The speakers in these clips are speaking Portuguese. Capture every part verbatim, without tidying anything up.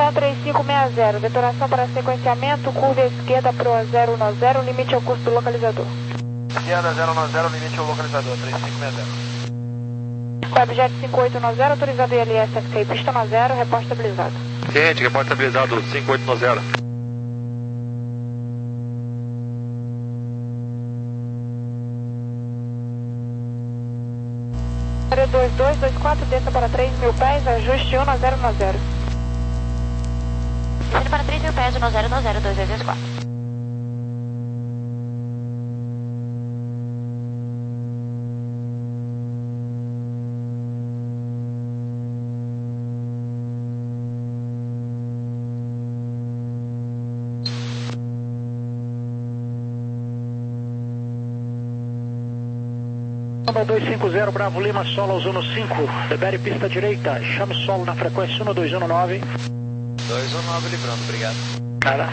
Tá três cinco seis zero, detonação para sequenciamento, curva à esquerda pro zero um zero, limite ao curso do localizador. Esquerda zero um zero, limite ao localizador, três cinco seis zero. Webjet cinco oito nove zero, autorizado I L S F K, pista nove zero, reporte estabilizado. Ciente, reporte estabilizado cinco oito nove zero. dois dois dois quatro, desça para três mil pés, ajuste um zero nove zero. Descendo para três mil pés, um zero nove zero, dois dois dois quatro. dois cinco zero, Bravo Lima, solo usando cinco, libere pista direita, chame solo na frequência um dois um nove. dois um nove, livrando, obrigado. Cara.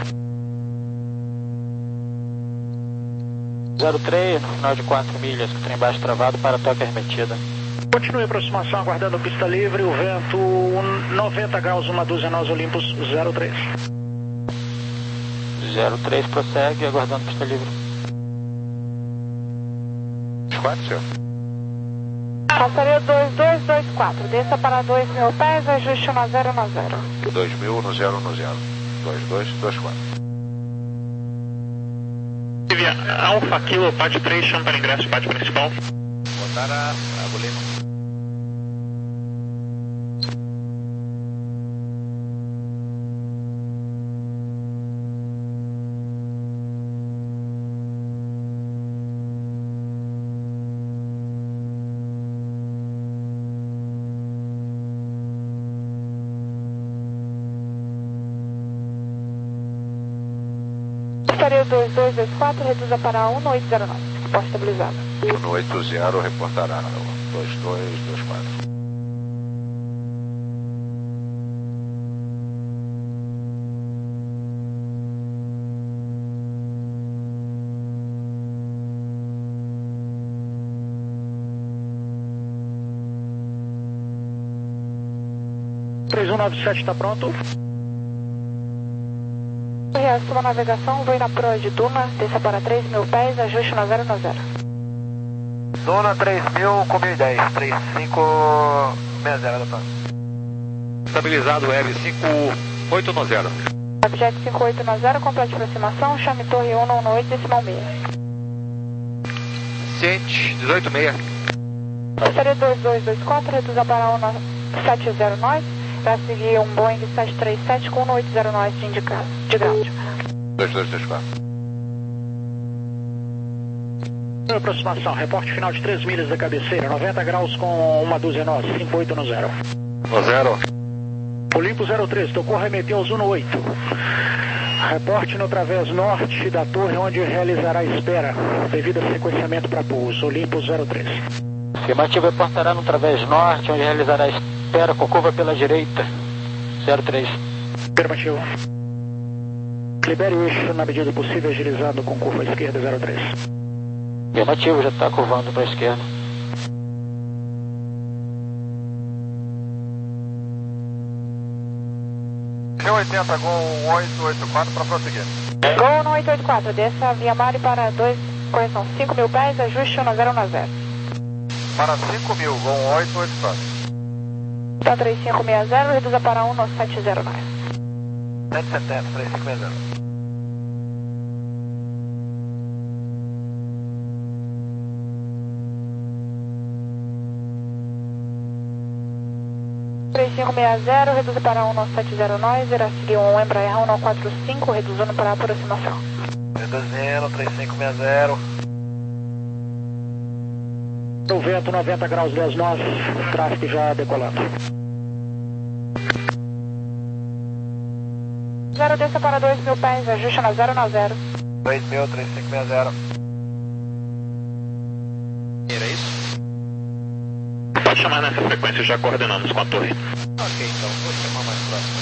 zero três, no final de quatro milhas, com o trem baixo travado para toque arremetida. Continue a aproximação, aguardando pista livre, o vento noventa graus, uma dúzia nós Olympus zero três. zero três prossegue, aguardando pista livre. quatro, senhor. Passaria dois dois dois quatro, desça para dois mil pés, ajuste um zero nove zero. dois mil no zero no zero. dois dois dois quatro. Alfa Kilo, P A D três, chama para ingresso, P A D principal. Botar a Bravo Lima. Passaria dois dois dois quatro, reduza para um oito zero nove, reporte estabilizado. um oito zero reportará dois dois dois quatro. três um nove sete está pronto. Reação à navegação, voe na proa de Duna, desça para três mil pés, ajuste um zero nove zero. Dona três mil com mil e dez, três cinco seis zero, doutor. Estabilizado, Web cinco oito nove zero. Webjet cinco oito nove zero, complete aproximação, chame torre um um oito, decimal seis. Ciente, dezoito seis. Passaria dois dois dois quatro, reduza para um sete zero nove, vai seguir um Boeing sete três sete com um oito zero nove de indicado, de ground. dois dois dois quatro. Aproximação, reporte final de três milhas da cabeceira, noventa graus com uma dúzia nós, cinco oito no zero. No zero. Olimpo zero três, tocou remeter ao Zuno oito. Reporte no través norte da torre, onde realizará a espera, devido a sequenciamento para pouso. Olimpo zero três. Afirmativo, reportará no través norte, onde realizará a espera com curva pela direita. zero três. Afirmativo. Libere o eixo na medida do possível, agilizando com curva à esquerda zero três. Afirmativo, já está curvando para a esquerda. G oitenta, Gol oito oito quatro para prosseguir. Gol oito oito quatro, desça via Mari para dois, correção, cinco mil pés, ajuste um zero nove zero. Para cinco mil, Gol oito oito quatro. Tá três cinco seis zero, reduza para um sete zero nove. sete setenta, três cinco seis zero. três cinco seis zero, reduza para um sete zero nove, irá seguir um Embraer um quatro cinco, reduzindo para aproximação. Reduzindo, três cinco seis zero. O vento noventa graus dez nós, tráfego já decolando. Zero, desça para dois mil pés, ajuste na zero nove zero. dois mil, três cinco seis zero. Era isso? Pode chamar nessa frequência, já coordenamos com a torre. Ok, então, vou chamar mais próximo.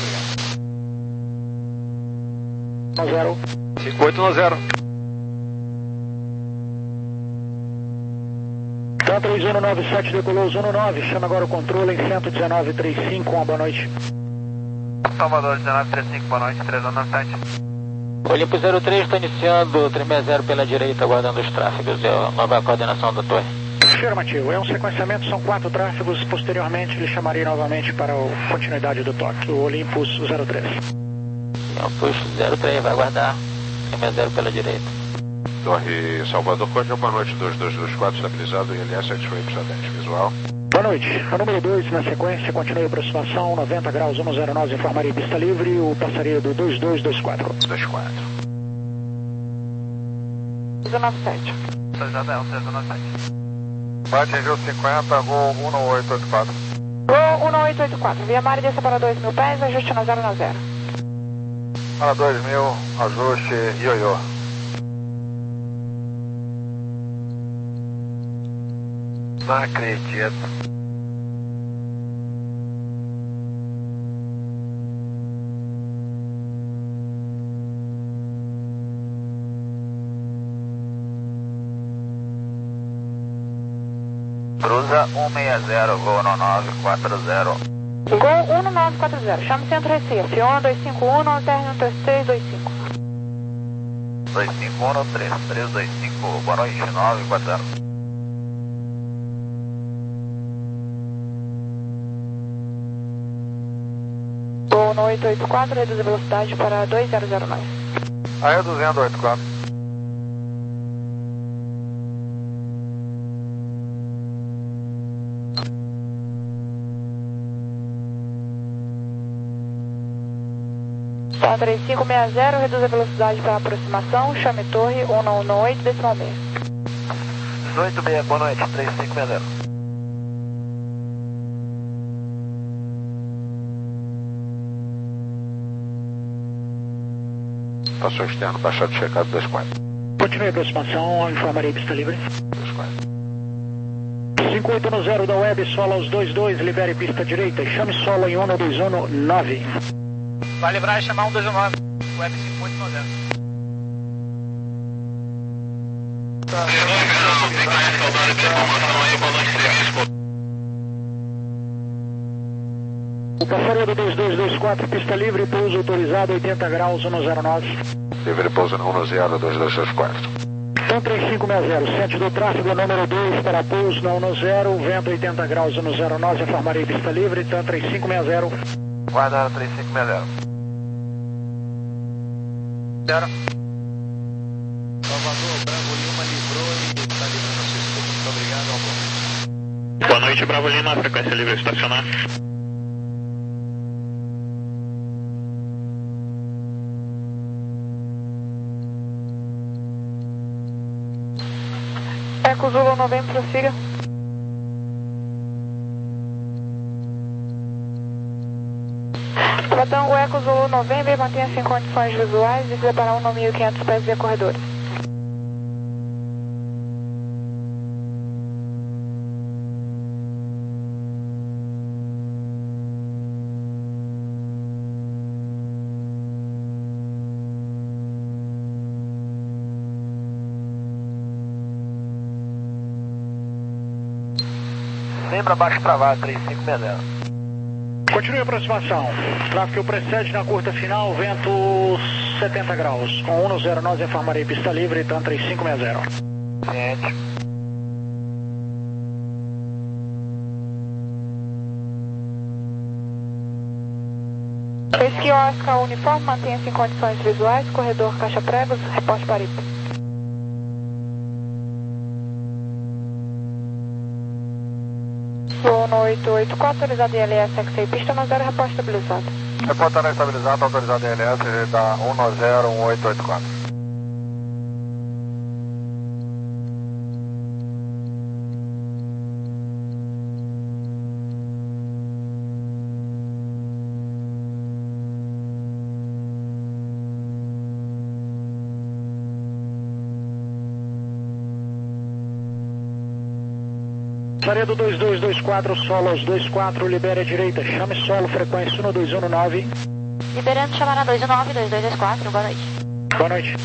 Muito obrigado. zero. cinco oito nove zero. Tá três um nove sete, decolou Zuno nove, chama agora o controle em cento e dezenove trinta e cinco, uma boa noite. Salvador, dezenove trinta e cinco, boa noite, três anos na sete. Olimpo zero três, está iniciando três sessenta pela direita, aguardando os tráfegos. É a nova coordenação da torre. Afirmativo, é um sequenciamento, são quatro tráfegos. Posteriormente, ele chamaria novamente para a continuidade do toque, o Olympus zero três. Olympus zero três, vai aguardar três sessenta pela direita. Torre Salvador, Código, boa noite, dois dois dois quatro, estabilizado, I L S satisfeito, dez, visual. Boa noite, o número dois na sequência, continue a aproximação, noventa graus, um zero nove, informaria pista livre, o passaria do dois dois dois quatro. dois quatro. dezenove sete. Autorizado, três anos na sete. Vai atingir o cinquenta, voo um oito oito quatro. Voo um oito oito quatro, via mar desça para dois mil pés, ajuste na zero na zero. Para dois mil, ajuste, ioiô. Não acredito. Cruza um seis zero, Gol nove quatro zero. Gol um nove quatro zero, chame Centro Recife, um dois cinco um, término três três dois cinco. dois cinco um, três três dois cinco, boa noite, nove quatro zero. Gol oito oito quatro, reduz a velocidade para dois zero zero nove. Aí é duzentos e oitenta e quatro. Tá três cinco seis zero, reduz a velocidade para aproximação, chame torre um um oito, decimal seis. dezoito seis, boa noite, três cinco seis zero. Passou externo, baixado checado, dois quatro. Continue a aproximação, informaria pista livre. dois quatro. cinco oito no zero da web, solo aos dois dois, libere pista direita, chame solo em um dois um nove. Vai livrar e chamar um dois um nove, web cinco oito no zero. O passaria do dois dois dois quatro, pista livre, pouso autorizado, oitenta graus, um zero nove. Livre pouso no um zero, dois dois dois quatro. Então três cinco seis zero, centro do tráfego, número dois para pouso no um zero, vento oitenta graus, um zero nove, informaria pista livre, então três cinco seis zero. Guarda três cinco seis zero. Zero. Salvador, Bravo Lima livrou e está livrando a sistema. Muito obrigado, Alvão. Boa noite, Bravo Lima, frequência livre estacionar. Eco Zulu noventa, prossiga. Batango Eco Zulu noventa, mantenha-se em condições visuais e separar um mil e quinhentos pés via corredores. Lembra baixo pra baixo, três cinco seis zero. Continue a aproximação. Tráfego precede na curta final, vento setenta graus. Com um zero nove, informarei pista livre, então três cinco seis zero. Ciente. Esqui Oscar uniforme, mantenha-se em condições visuais, corredor caixa pregos, reporte para I P. Voo oito oito quatro, autorizado I L S, X seis pista, no zero, reporte estabilizado. Reportará estabilizado, autorizado I L S da um zero um oito oito quatro. Passaria do dois dois dois quatro, solo aos dois quatro, libere a direita, chame solo, frequência um dois um nove. Liberando, chamar na dois um nove, dois dois dois quatro, boa noite. Boa noite.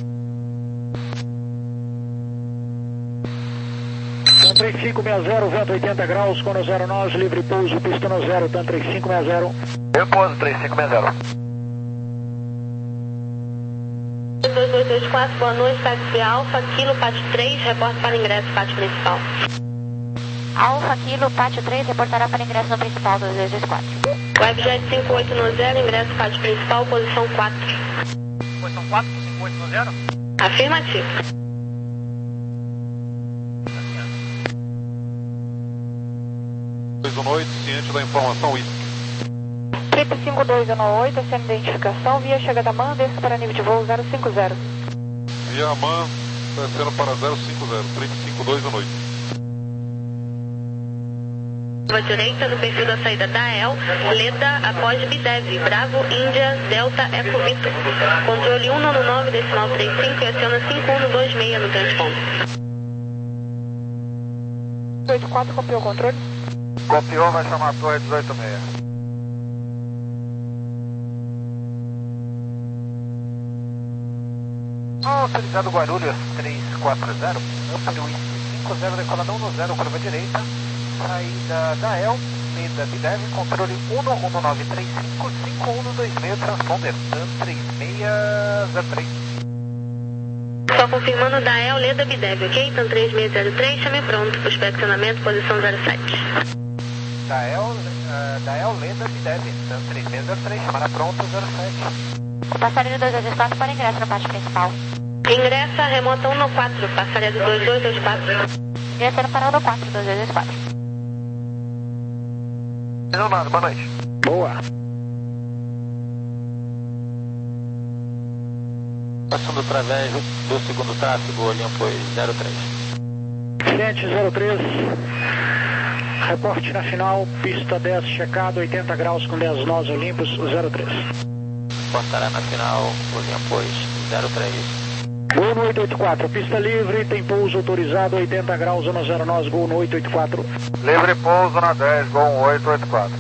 Tan três cinco seis zero, vento oitenta graus, com no zero nove, livre pouso, pista no zero, Tan três cinco seis zero. Eu pouso três cinco seis zero. dois dois dois quatro, boa noite, táxi Alfa, Kilo, pátio três, reporte para ingresso, pátio principal. Alfa Kilo, pátio três, reportará para ingresso no principal dois dois dois quatro. Webjet cinco oito nove zero, ingresso, pátio principal, posição quatro. Posição quatro, cinco oito nove zero? Afirmativo. dois um oito, ciente da informação I. Trip cinco dois um oito, sem identificação, via chegada MAN, desça para nível de voo zero cinco zero. Via MAN, descendo para zero cinco zero, Trip cinco dois um oito. À direita, no perfil da saída da E L, Leda, após Bidev, Bravo, Índia, Delta, Eco Victor. Controle um nove nove, decimal trinta e cinco e aciona cinco um dois seis no transponder. oito quatro, copiou o controle. Copiou, vai chamar a torre dezoito seis. Autorizado Guarulhos três quatro zero, Amparo cinco zero, decoladão no zero, curva direita, saída da E L, Leda Bidev, controle um um nove três cinco, cinco um dois seis, transponder, TAM três seis zero três. Só confirmando da E L, Leda Bidev, ok? TAM três seis zero três, chame pronto, para o inspeccionamento, posição zero sete. Da E L, uh, da E L, Leda Bidev, TAM três seis zero três, chamará pronto, zero sete. Passaredo dois dois dois quatro para ingresso no pátio principal. Ingressa, remota um no quatro, passaredo dois dois dois quatro. Ingressando para um no quatro, dois dois dois quatro. Leonardo, boa noite. Boa. Passando através do segundo tráfego, Olympus zero três. Ciente zero três. Reporte na final, pista dez checado, oitenta graus com dez nós, Olympus zero três. Reportará na final, Olympus zero três. Gol no oito oito quatro, pista livre, tem pouso autorizado, oitenta graus, zona zero nós, gol no oito oito quatro. Livre pouso na dez, Gol oito oito quatro.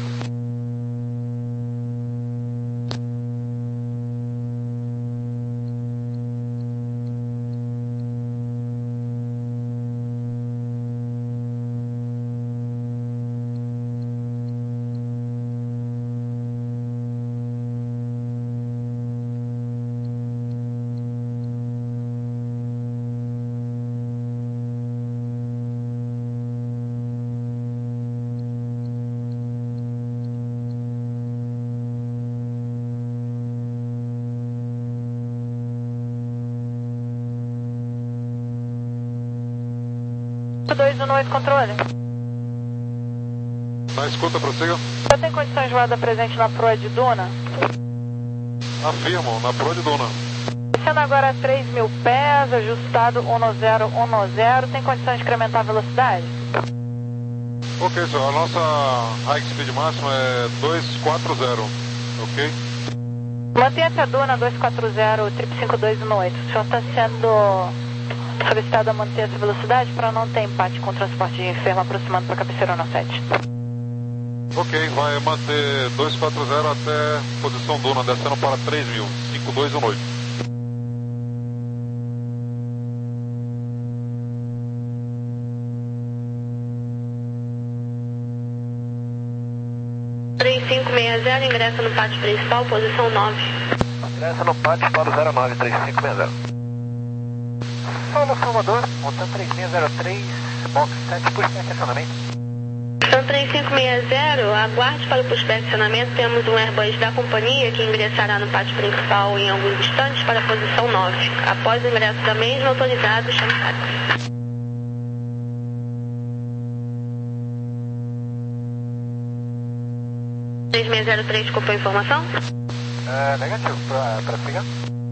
dois um oito, controle. Na escuta, prossiga. Você tem condições de voada presente na proa de Duna? Afirmo, na proa de Duna. Descendo agora a três mil pés, ajustado um zero um zero, tem condições de incrementar a velocidade? Ok, senhor. A nossa high speed máxima é dois quatro zero, ok? Mantenha-se a Duna dois quatro zero, trip cinco dois um oito. O senhor está sendo solicitado a manter essa velocidade para não ter empate com o transporte de enfermo aproximando para a cabeceira no sete. Ok, vai manter dois quatro zero até posição Duna, descendo para três mil, cinco dois um oito. três cinco seis zero, ingressa no pátio principal, posição nove. Ingressa no pátio para o zero nove três cinco seis zero. Paulo Salvador, montando três seis zero três, box sete, pushback acionamento. TAM três cinco seis zero, aguarde para o pushback acionamento, temos um Airbus da companhia que ingressará no pátio principal em alguns instantes para a posição nove. Após o ingresso da mesma, autorizado, chame táxi. três seis zero três, desculpa a informação? É, negativo, para pegar.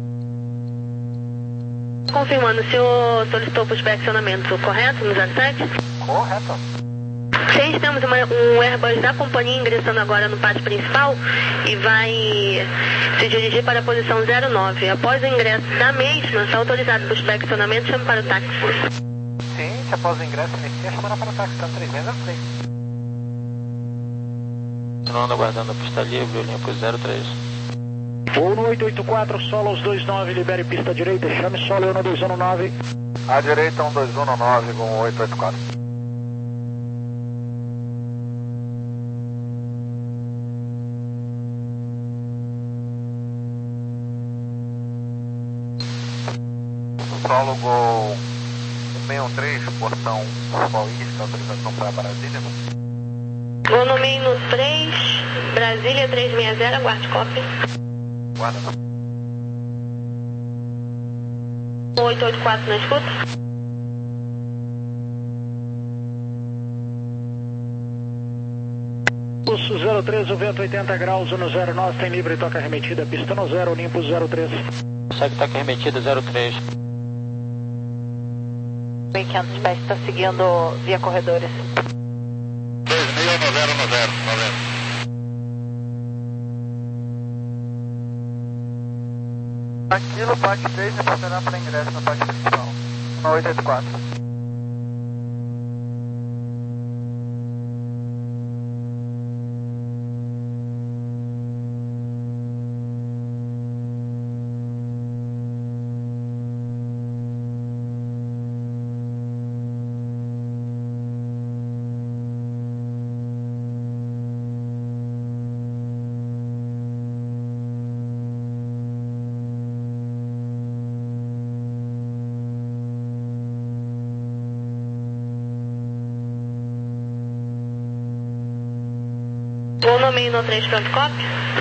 Confirmando, o senhor solicitou pushback acionamento correto no zero sete? Correto. Sim, temos uma, um Airbus da companhia ingressando agora no pátio principal e vai se dirigir para a posição zero nove. Após o ingresso da mesma, se autorizado o pushback acionamento, chame para o táxi. Sim, após o ingresso, inicia, chamará para o táxi, TAM três seis zero três. Continuando aguardando a pista livre, Olympus zero três. Gol no oito oito quatro, Solos dois nove, libere pista direita, chame Solo no dois um nove. À direita, um dois um nove, Gol oito oito quatro. solo Gol um seis um três, portão Paulista, autorização para Brasília. Gol no meio no três, Brasília três seis zero, aguarde cópia. Guarda. oito oito quatro na escuta. Pulso zero três, o vento oitenta graus, no zero nove, tem livre toca remetida, pista no zero, limpo zero três. Segue toca remetida zero três. mil e quinhentos pés, está seguindo via corredores. dois mil no zero no zero, noventa. Aquilo, P A C três, reportará para ingresso na parte principal. um oito oito quatro. Gol no meio no três, pronto, cópia.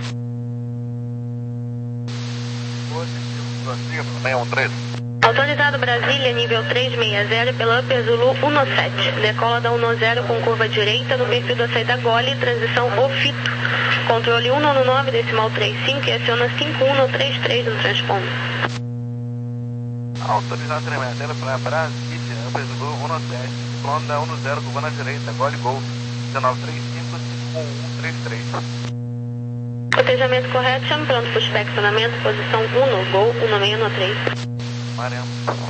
Positivo, seis um três. Autorizado Brasília, nível três seis zero, pela Upper Zulu um sete. Decola da um zero com curva direita no perfil da saída Gole, transição Ofito. Controle um nove, decimal trinta e cinco e aciona cinco um três três no transponder. Autorizado três zero para Brasília, Upper Zulu um sete. Ciclone da um zero, curva na direita, Gole Gol, dezenove trinta e cinco, cinco um três três. Cotejamento correto, chame pronto para o inspecionamento, posição um, Gol um seis um três. Maremos.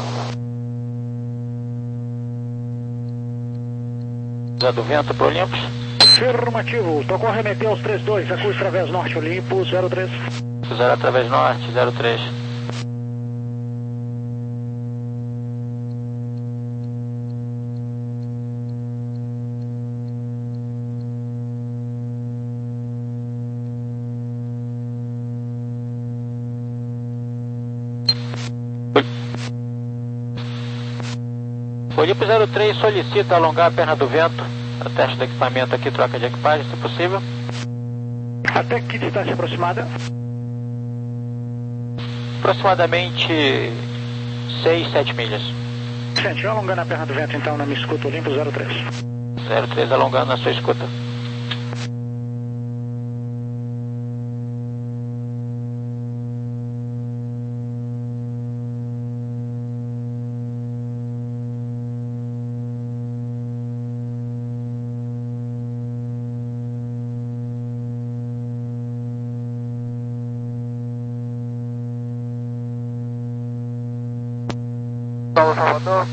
Zé do vento pro Olympus. Afirmativo, tocou remeter aos três dois, acuse através norte, Olimpo zero três. Zero através norte, zero três. Olimpo zero três solicita alongar a perna do vento. A teste do equipamento aqui, troca de equipagem, se possível. Até que distância aproximada? Aproximadamente seis, sete milhas. Gente, alongando a perna do vento então na minha escuta, Olimpo zero três. zero três alongando na sua escuta. Paulo Salvador.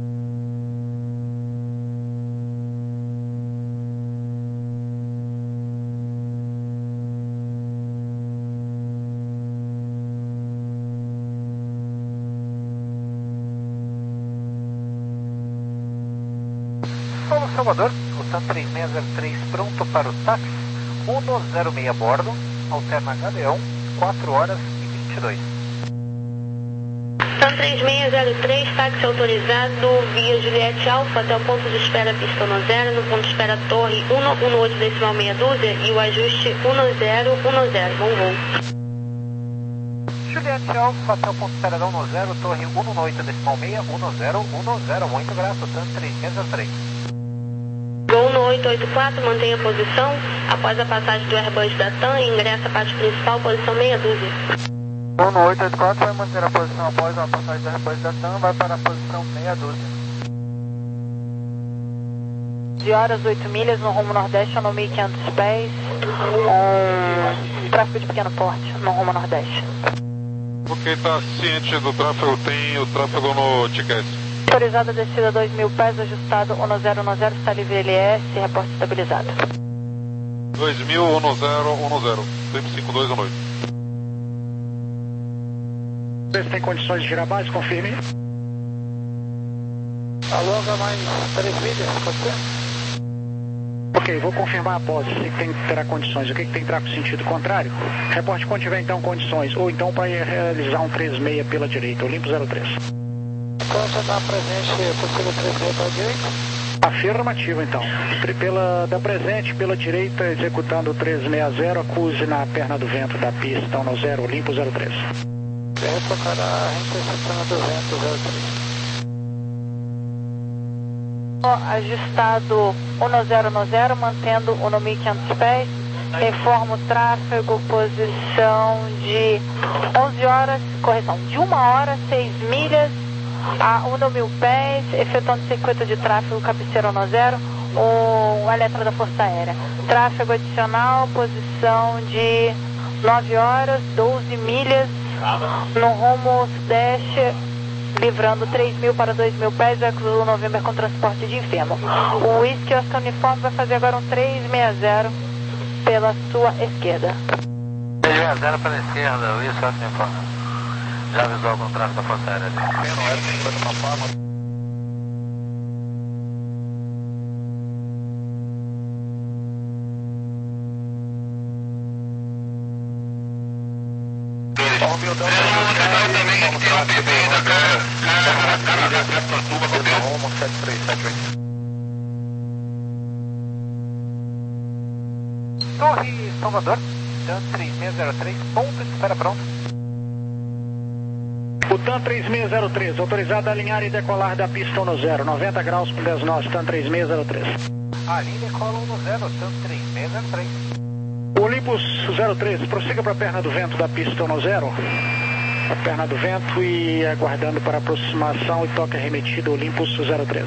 Paulo Salvador, o TAM três seis zero três pronto para o táxi, um zero seis a bordo, alterna H D um, quatro horas e vinte e dois. TAM três seis zero três, táxi autorizado via Juliette Alfa até o ponto de espera pista no zero, no ponto de espera Torre um um oito decimal meia dúzia e o ajuste um zero um zero. Bom voo. Juliette Alfa até o ponto de espera da um zero, Torre um um oito decimal meia, um zero um zero. Muito grato, TAM três seis zero três. Gol no oito oito quatro, mantenha a posição. Após a passagem do Airbus da TAM, ingressa a parte principal, posição meia dúzia. Gol no oito oito quatro vai manter a posição após a passagem do Airbus da TAM, vai para a posição meia dúzia. De horas, oito milhas no rumo nordeste, a mil e quinhentos pés, com tráfego de pequeno porte no rumo nordeste. Ok, está ciente do tráfego, tem o tráfego no ticket. Autorizada a descida dois mil pés, ajustado um zero um zero, está livre L S, reporte estabilizado. dois mil, um zero um zero, tempo cinco dois um oito. Vê se tem condições de girar base, confirme. Alonga mais três milhas, pode ser? Ok, vou confirmar após, se tem, terá condições. O que, que tem tráfego sentido contrário? Reporte quando tiver então condições, ou então para realizar um três seis pela direita, Olimpo zero três. distância da presente, possível três meia para a direita. Afirmativo, então. Pela, da presente, pela direita, executando trezentos e sessenta, acuse na perna do vento da pista um zero, Olimpo zero três. Vem tocar a intercepção do vento zero três. Ajustado um zero zero, mantendo o mil e quinhentos pés. Informo o tráfego, posição de onze horas, correção, de uma hora, seis milhas. A um mil pés, efetuando circuito de tráfego cabeceira um zero, o Eletra da Força Aérea. Tráfego adicional, posição de nove horas, doze milhas, no rumo sudeste, livrando três mil para dois mil pés, Eco November com transporte de enfermo. O Whisky Oscar Uniforme vai fazer agora um trezentos e sessenta pela sua esquerda. trezentos e sessenta pela esquerda, Whisky Oscar Uniforme. Já avisou com o tráfego da Força Aérea. Não era que foi uma forma. Ó, o meu dano também que tem um P B da cara da turma com o rumo sete três sete oito. Torre Salvador, Dan três seis zero três, ponto de espera pronto. O TAM três seis zero três, autorizado a alinhar e decolar da pista um zero, noventa graus com dez nós, TAM três seis zero três. Alinha e decola um zero, TAM três seis zero três. Olympus zero três, prossiga para a perna do vento da pista um zero, a perna do vento e aguardando para aproximação e toque arremetido Olympus zero três.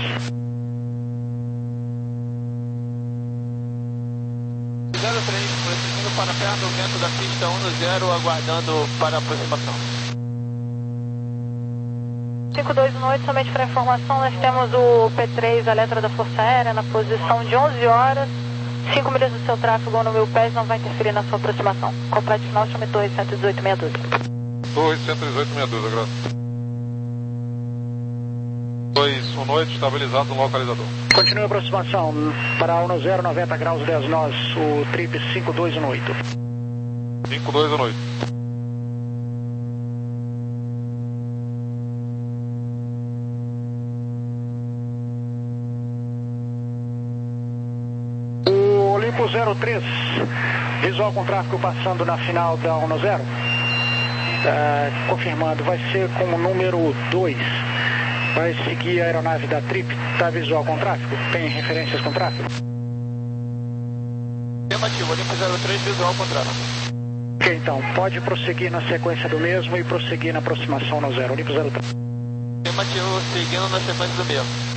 zero três, prosseguindo para a perna do vento da pista um zero, aguardando para aproximação. cinco dois um oito, somente para informação, nós temos o P três, a letra da Força Aérea, na posição de onze horas, cinco milhas do seu tráfego no mil pés, não vai interferir na sua aproximação. Complete final, chame Torre cento e dezoito meia dúzia. Torre cento e dezoito meia dúzia, graças. dois um noite, estabilizado no localizador. Continue a aproximação para um zero, noventa graus, dez nós, o trip cinco dois um oito. cinco dois um oito. Olimpo zero três, visual com tráfego passando na final da um zero. Uh, confirmando, vai ser com o número dois. Vai seguir a aeronave da Trip. Está visual com tráfego? Tem referências com tráfego? Afirmativo, Olimpo zero três, visual com tráfego. Ok, então, pode prosseguir na sequência do mesmo e prosseguir na aproximação no zero. Olimpo zero três. Afirmativo, seguindo na sequência do mesmo.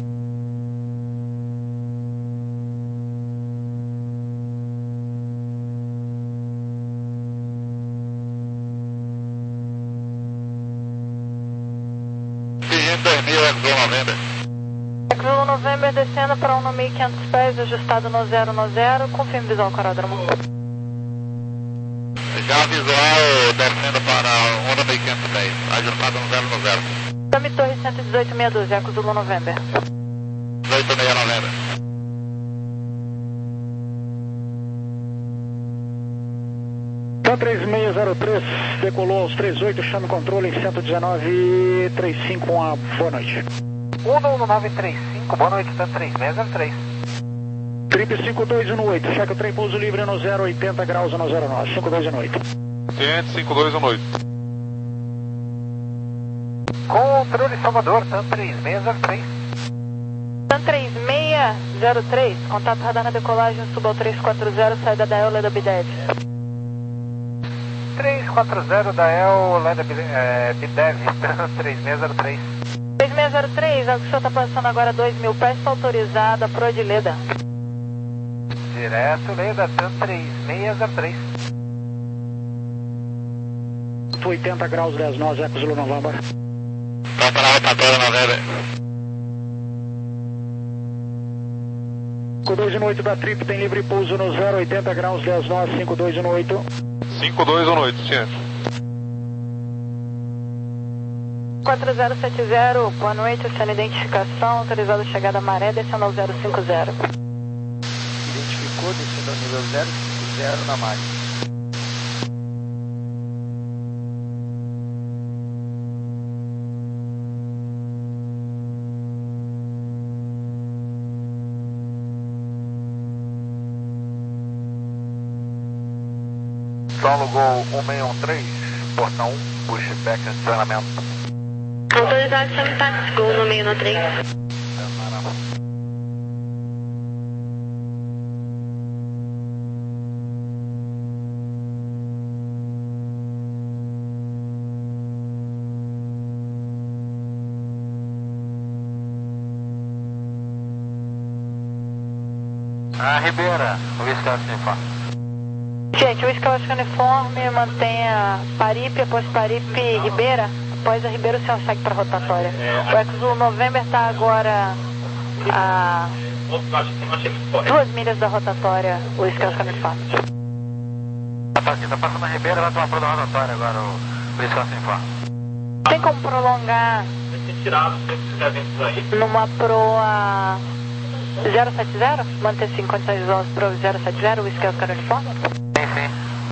Eco November descendo para um mil e quinhentos pés, ajustado no zero no zero, confirme visual com aeródromo. Já visual descendo para um mil e quinhentos pés, ajustado no zero no zero. Chame Torre cento e dezoito meia dúzia, Eco Zulu November. dezoito meia November. TAM três seis zero três, decolou aos trinta e oito, chame controle em cento e dezenove, trinta e cinco, uma boa noite. um nove três cinco, boa noite, TAM três seis zero três. Trip cinco dois um oito, cheque o trem pouso livre no zero, oitenta graus no zero nós, cinco dois um oito. Ciente, cinco dois um oito. Controle Salvador, TAM três seis zero três. TAM três seis zero três, contato radar na decolagem, suba ao trezentos e quarenta, saída da E L da B dez. trezentos e quarenta da E L, Leda Bidev, TAM três seis zero três. três seis zero três, o senhor está passando agora dois mil pés, está autorizada, Pro de Leda. Direto Leda, TAM três seis zero três. oitenta graus, dez nós, Eco Zulu November. Tá para a rotatória November. cinco dois um oito da Trip, tem livre pouso no zero, oitenta graus, dez nós, cinco dois um oito. cinco dois um oito, ciente. quatro zero sete zero, boa noite, sendo identificação, autorizado chegada maré, descendo ao zero cinco zero. Identificou, descendo ao nível zero cinco zero na margem. Solo Gol um seis um três, portão um, pushback em treinamento. Autorizado chame táxi Gol no seis um três. A Ribeira, o Whisky Uniforme. Gente, o Whisky Uniforme mantenha Paripe, após Paripe Ribeira. Após a Ribeira o senhor segue para a rotatória. O Exul November está agora a duas milhas da rotatória, o Whisky Uniforme. Tá aqui, tá passando a Ribeira, vai tomar proa da rotatória agora o Whisky Uniforme. Tem como prolongar numa proa zero sete zero? Manter-se em condições de onze para o zero sete zero, o Whisky Uniforme? Sim, sim.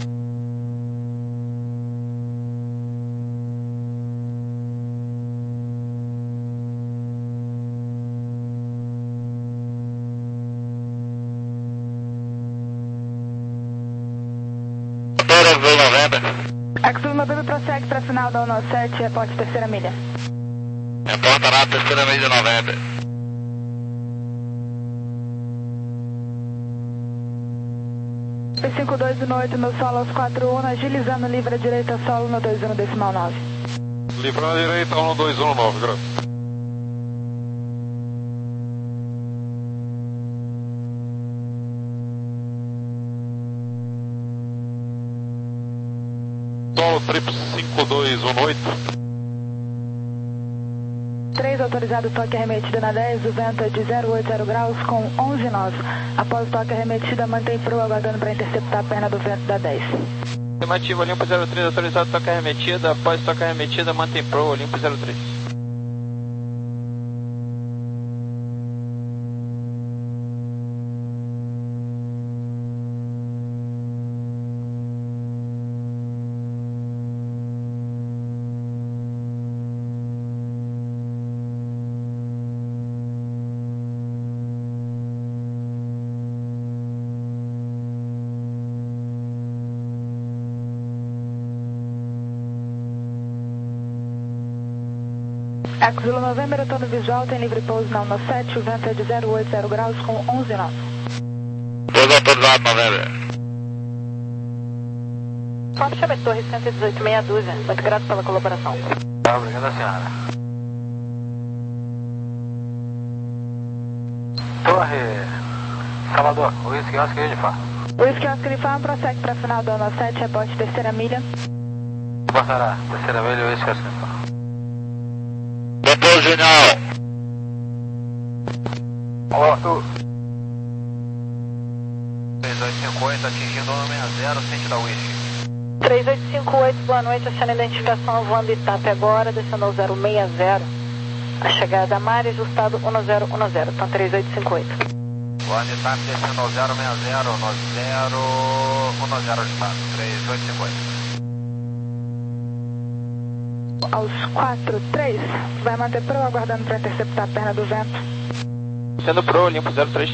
Exul November prossegue para a final da um sete, reporte terceira milha. Reporta na terceira milha de November. P cinco dois um oito no solo aos quatro um, agilizando livre à direita solo no dois um decimal nove. Livre à direita no dois um nove, graças. Solo trip cinco dois um oito. três autorizado toque arremetida na dez, o vento é de zero oito zero graus com onze nós. Após o toque arremetida, mantém proa aguardando para interceptar a perna do vento da dez. Afirmativo, Olimpo zero três, autorizado toque arremetida. Após toque arremetida, mantém proa, Olimpo zero três. Exul November, retorno visual, tem livre pouso na um sete, o vento é de zero oito zero graus com onze nós. Pouso autorizado, November. Pode chamar Torre cento e dezoito, meia dúzia. Muito grato pela colaboração. Tá, obrigado, senhora. Torre Salvador, o Whisky Oscar Uniforme. O Whisky Oscar Uniforme prossegue para a final da um sete, reporte terceira milha. Passará, terceira milha, o Whisky Oscar Uniforme. Depôs final. Olá, Arthur. três oito cinco oito, atingindo o sessenta, sente da Whisky. três oito cinco oito, boa noite, achando a identificação voando Itape agora, descendo ao zero seis zero. A chegada a Mari, ajustado um zero um zero, então três oito cinco oito. Voando Itape, descendo ao zero seis zero, um zero um zero, ajustado, três oito cinco oito. Aos quatro três, vai manter proa aguardando para interceptar a perna do vento. Sendo proa, Olimpo zero três.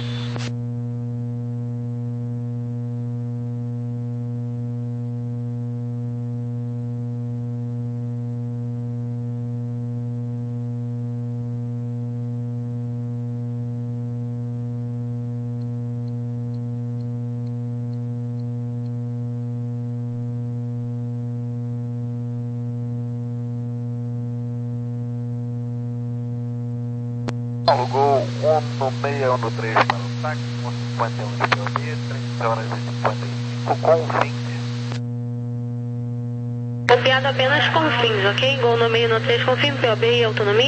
Alugou um no seis um três para o táxi, com cinquenta e um de P O B, três horas e cinquenta e cinco com fins. Copiado apenas com fins, ok? Gol no seis um três, confirme P O B e autonomia.